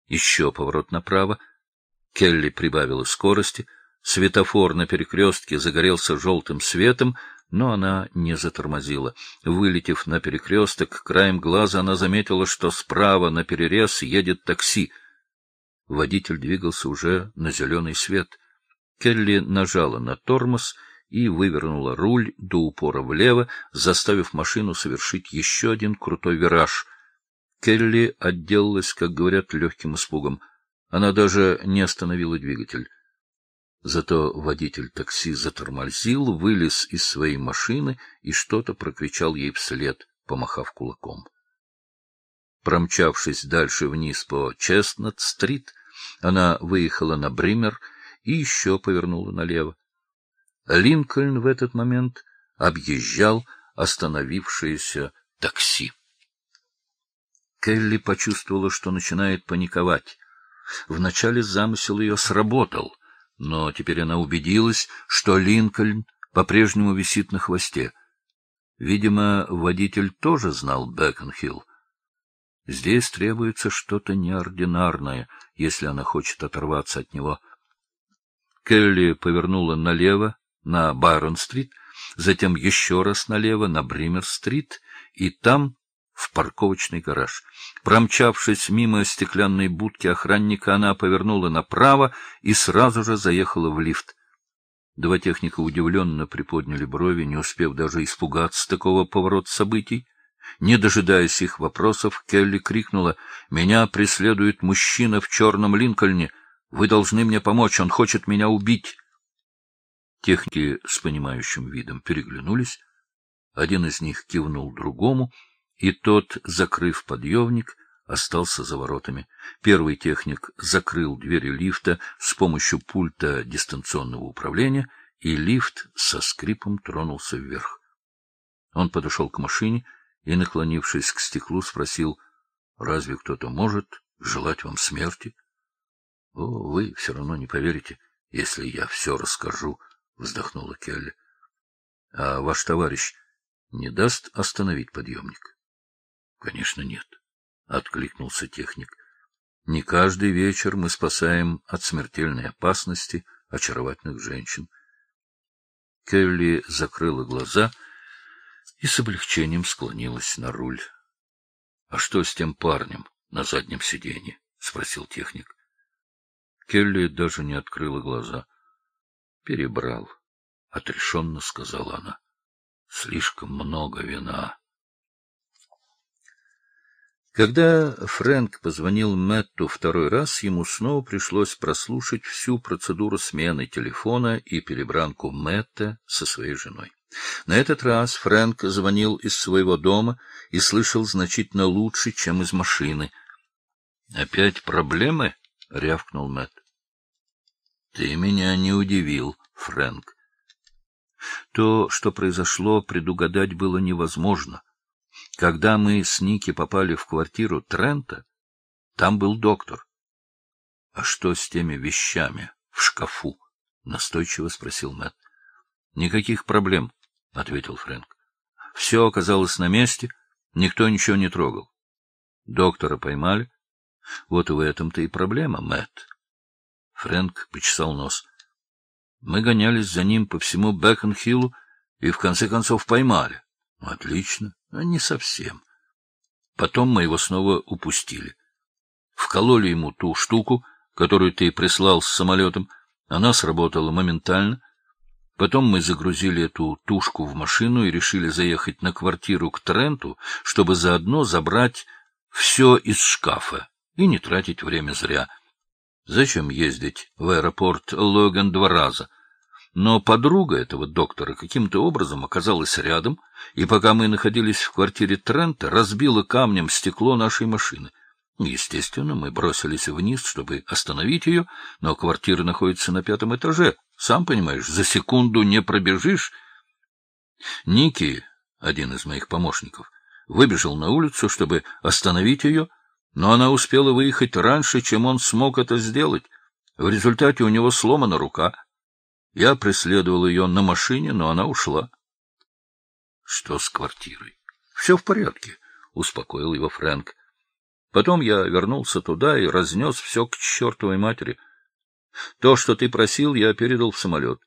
Еще поворот направо. Келли прибавила скорости. Светофор на перекрестке загорелся желтым светом, но она не затормозила. Вылетев на перекресток, краем глаза она заметила, что справа наперерез едет такси. Водитель двигался уже на зеленый свет. Келли нажала на тормоз и вывернула руль до упора влево, заставив машину совершить еще один крутой вираж. Келли отделалась, как говорят, легким испугом. Она даже не остановила двигатель. Зато водитель такси затормозил, вылез из своей машины и что-то прокричал ей вслед, помахав кулаком. Промчавшись дальше вниз по Честнат-стрит, она выехала на Бример и еще повернула налево. Линкольн в этот момент объезжал остановившееся такси. Келли почувствовала, что начинает паниковать. Вначале замысел ее сработал, но теперь она убедилась, что Линкольн по-прежнему висит на хвосте. Видимо, водитель тоже знал Бекон-Хилл. Здесь требуется что-то неординарное, если она хочет оторваться от него. Келли повернула налево на Байрон-стрит, затем еще раз налево на Бример-стрит и там в парковочный гараж. Промчавшись мимо стеклянной будки охранника, она повернула направо и сразу же заехала в лифт. Два техника удивленно приподняли брови, не успев даже испугаться такого поворота событий. Не дожидаясь их вопросов, Келли крикнула: «Меня преследует мужчина в черном Линкольне! Вы должны мне помочь, он хочет меня убить!» Техники с понимающим видом переглянулись. Один из них кивнул другому, и тот, закрыв подъемник, остался за воротами. Первый техник закрыл двери лифта с помощью пульта дистанционного управления, и лифт со скрипом тронулся вверх. Он подошел к машине и, наклонившись к стеклу, спросил: «Разве кто-то может желать вам смерти?» «О, вы все равно не поверите, если я все расскажу», — вздохнула Келли. «А ваш товарищ не даст остановить подъемник?» «Конечно, нет», — откликнулся техник. «Не каждый вечер мы спасаем от смертельной опасности очаровательных женщин». Келли закрыла глаза и с облегчением склонилась на руль. — А что с тем парнем на заднем сиденье? — спросил техник. Келли даже не открыла глаза. — Перебрал, — отрешенно сказала она. — Слишком много вина. Когда Фрэнк позвонил Мэтту второй раз, ему снова пришлось прослушать всю процедуру смены телефона и перебранку Мэтта со своей женой. На этот раз Фрэнк звонил из своего дома и слышал значительно лучше, чем из машины. — Опять проблемы? — рявкнул Мэтт. — Ты меня не удивил, Фрэнк. То, что произошло, предугадать было невозможно. Когда мы с Ники попали в квартиру Трента, там был доктор. — А что с теми вещами в шкафу? — настойчиво спросил Мэтт. — Никаких проблем, — ответил Фрэнк. — Все оказалось на месте, никто ничего не трогал. Доктора поймали. Вот в этом-то и проблема, Мэтт. Фрэнк почесал нос. Мы гонялись за ним по всему Бекон-Хиллу и в конце концов поймали. Отлично, а не совсем. Потом мы его снова упустили. Вкололи ему ту штуку, которую ты прислал с самолетом. Она сработала моментально. Потом мы загрузили эту тушку в машину и решили заехать на квартиру к Тренту, чтобы заодно забрать все из шкафа и не тратить время зря. Зачем ездить в аэропорт Логан 2 раза? Но подруга этого доктора каким-то образом оказалась рядом, и пока мы находились в квартире Трента, разбила камнем стекло нашей машины. Естественно, мы бросились вниз, чтобы остановить ее, но квартира находится на 5-м этаже. Сам понимаешь, за секунду не пробежишь. Ники, один из моих помощников, выбежал на улицу, чтобы остановить ее, но она успела выехать раньше, чем он смог это сделать. В результате у него сломана рука. Я преследовал ее на машине, но она ушла. — Что с квартирой? — Все в порядке, — успокоил его Фрэнк. Потом я вернулся туда и разнес все к чертовой матери. То, что ты просил, я передал в самолет.